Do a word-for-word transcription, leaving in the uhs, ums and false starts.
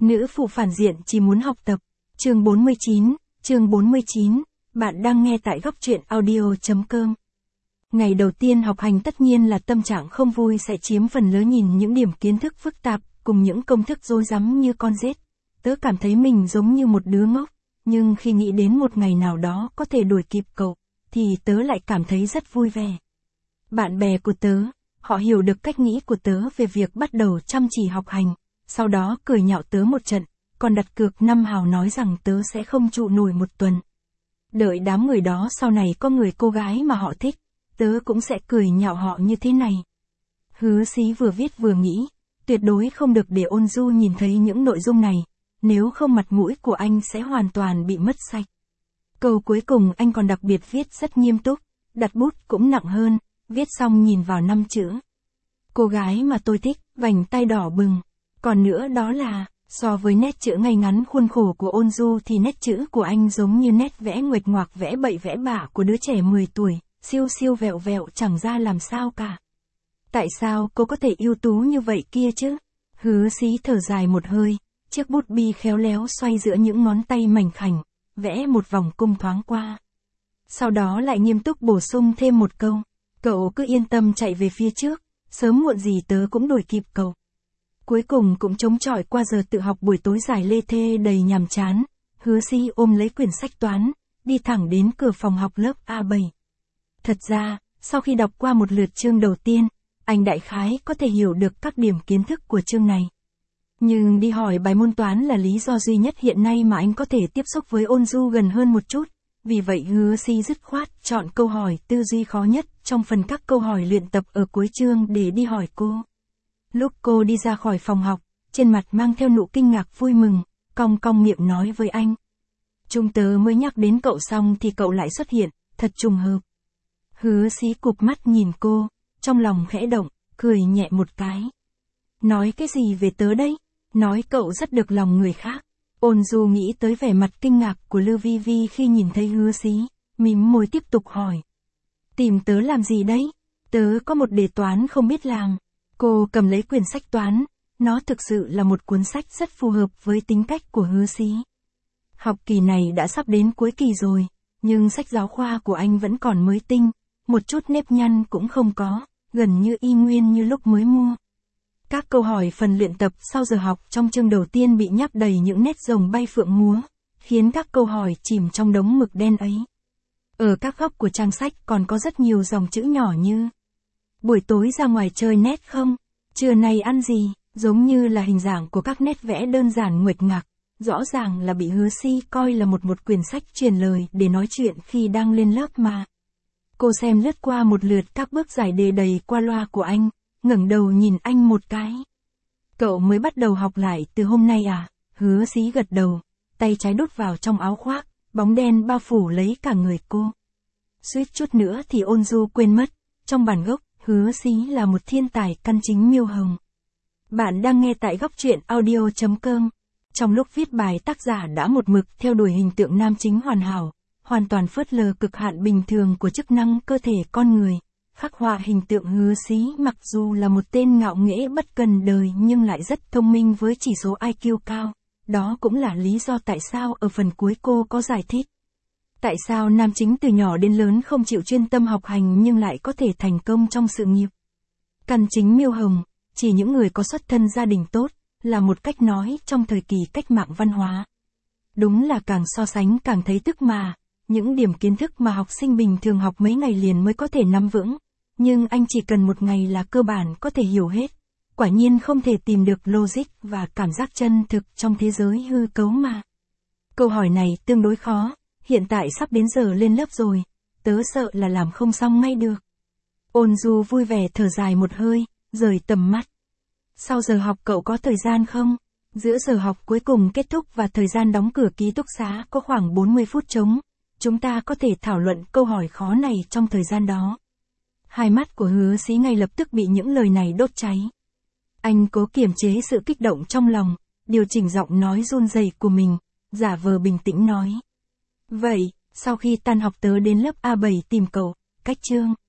Nữ phụ phản diện chỉ muốn học tập. Chương bốn mươi chín, chương bốn mươi chín, bạn đang nghe tại góc truyện audio chấm com. Ngày đầu tiên học hành tất nhiên là tâm trạng không vui sẽ chiếm phần lớn, nhìn những điểm kiến thức phức tạp, cùng những công thức rối rắm như con rết. Tớ cảm thấy mình giống như một đứa ngốc, nhưng khi nghĩ đến một ngày nào đó có thể đuổi kịp cậu, thì tớ lại cảm thấy rất vui vẻ. Bạn bè của tớ, họ hiểu được cách nghĩ của tớ về việc bắt đầu chăm chỉ học hành, sau đó cười nhạo tớ một trận, còn đặt cược năm hào nói rằng tớ sẽ không trụ nổi một tuần. Đợi đám người đó sau này có người cô gái mà họ thích, tớ cũng sẽ cười nhạo họ như thế này. Hứa Xí vừa viết vừa nghĩ, tuyệt đối không được để Ôn Du nhìn thấy những nội dung này, nếu không mặt mũi của anh sẽ hoàn toàn bị mất sạch. Câu cuối cùng anh còn đặc biệt viết rất nghiêm túc, đặt bút cũng nặng hơn, viết xong nhìn vào năm chữ. Cô gái mà tôi thích, vành tay đỏ bừng. Còn nữa đó là, so với nét chữ ngay ngắn khuôn khổ của Ôn Du thì nét chữ của anh giống như nét vẽ nguệch ngoạc vẽ bậy vẽ bạ của đứa trẻ mười tuổi, siêu siêu vẹo vẹo chẳng ra làm sao cả. Tại sao cô có thể ưu tú như vậy kia chứ? Hứa Xí thở dài một hơi, chiếc bút bi khéo léo xoay giữa những ngón tay mảnh khảnh, vẽ một vòng cung thoáng qua. Sau đó lại nghiêm túc bổ sung thêm một câu, cậu cứ yên tâm chạy về phía trước, sớm muộn gì tớ cũng đuổi kịp cậu. Cuối cùng cũng chống chọi qua giờ tự học buổi tối dài lê thê đầy nhàm chán, Hứa Xí ôm lấy quyển sách toán, đi thẳng đến cửa phòng học lớp A bảy. Thật ra, sau khi đọc qua một lượt chương đầu tiên, anh đại khái có thể hiểu được các điểm kiến thức của chương này. Nhưng đi hỏi bài môn toán là lý do duy nhất hiện nay mà anh có thể tiếp xúc với Ôn Du gần hơn một chút, vì vậy Hứa Xí dứt khoát chọn câu hỏi tư duy khó nhất trong phần các câu hỏi luyện tập ở cuối chương để đi hỏi cô. Lúc cô đi ra khỏi phòng học, trên mặt mang theo nụ kinh ngạc vui mừng, cong cong miệng nói với anh. Chúng tớ mới nhắc đến cậu xong thì cậu lại xuất hiện, thật trùng hợp. Hứa Xí cụp mắt nhìn cô, trong lòng khẽ động, cười nhẹ một cái. Nói cái gì về tớ đấy? Nói cậu rất được lòng người khác. Ôn Du nghĩ tới vẻ mặt kinh ngạc của Lưu Vi Vi khi nhìn thấy Hứa Xí, mím môi tiếp tục hỏi. Tìm tớ làm gì đấy? Tớ có một đề toán không biết làm. Cô cầm lấy quyển sách toán, nó thực sự là một cuốn sách rất phù hợp với tính cách của Hứa Xí. Học kỳ này đã sắp đến cuối kỳ rồi, nhưng sách giáo khoa của anh vẫn còn mới tinh, một chút nếp nhăn cũng không có, gần như y nguyên như lúc mới mua. Các câu hỏi phần luyện tập sau giờ học trong chương đầu tiên bị nháp đầy những nét rồng bay phượng múa, khiến các câu hỏi chìm trong đống mực đen ấy. Ở các góc của trang sách còn có rất nhiều dòng chữ nhỏ như buổi tối ra ngoài chơi nét không? Trưa nay ăn gì? Giống như là hình dạng của các nét vẽ đơn giản nguệch ngoạc, rõ ràng là bị Hứa Xí coi là một một quyển sách truyền lời để nói chuyện khi đang lên lớp mà. Cô xem lướt qua một lượt các bước giải đề đầy qua loa của anh, ngẩng đầu nhìn anh một cái. Cậu mới bắt đầu học lại từ hôm nay à? Hứa Xí gật đầu, tay trái đút vào trong áo khoác, bóng đen bao phủ lấy cả người cô. Suýt chút nữa thì Ôn Du quên mất, trong bản gốc, Hứa Xí là một thiên tài căn chính miêu hồng. Bạn đang nghe tại góc truyện audio chấm com. Trong lúc viết bài, tác giả đã một mực theo đuổi hình tượng nam chính hoàn hảo, hoàn toàn phớt lờ cực hạn bình thường của chức năng cơ thể con người. Khắc họa hình tượng Hứa Xí mặc dù là một tên ngạo nghễ bất cần đời nhưng lại rất thông minh với chỉ số i kiu cao. Đó cũng là lý do tại sao ở phần cuối cô có giải thích. Tại sao nam chính từ nhỏ đến lớn không chịu chuyên tâm học hành nhưng lại có thể thành công trong sự nghiệp. Căn chính miêu hồng, chỉ những người có xuất thân gia đình tốt, là một cách nói trong thời kỳ cách mạng văn hóa. Đúng là càng so sánh càng thấy tức mà, những điểm kiến thức mà học sinh bình thường học mấy ngày liền mới có thể nắm vững. Nhưng anh chỉ cần một ngày là cơ bản có thể hiểu hết. Quả nhiên không thể tìm được logic và cảm giác chân thực trong thế giới hư cấu mà. Câu hỏi này tương đối khó, hiện tại sắp đến giờ lên lớp rồi, tớ sợ là làm không xong ngay được. Ôn Du vui vẻ thở dài một hơi, rời tầm mắt. Sau giờ học cậu có thời gian không? Giữa giờ học cuối cùng kết thúc và thời gian đóng cửa ký túc xá có khoảng bốn mươi phút trống. Chúng ta có thể thảo luận câu hỏi khó này trong thời gian đó. Hai mắt của Hứa Xí ngay lập tức bị những lời này đốt cháy. Anh cố kiềm chế sự kích động trong lòng, điều chỉnh giọng nói run rẩy của mình, giả vờ bình tĩnh nói. Vậy, sau khi tan học tớ đến lớp A bảy tìm cậu, cách chương.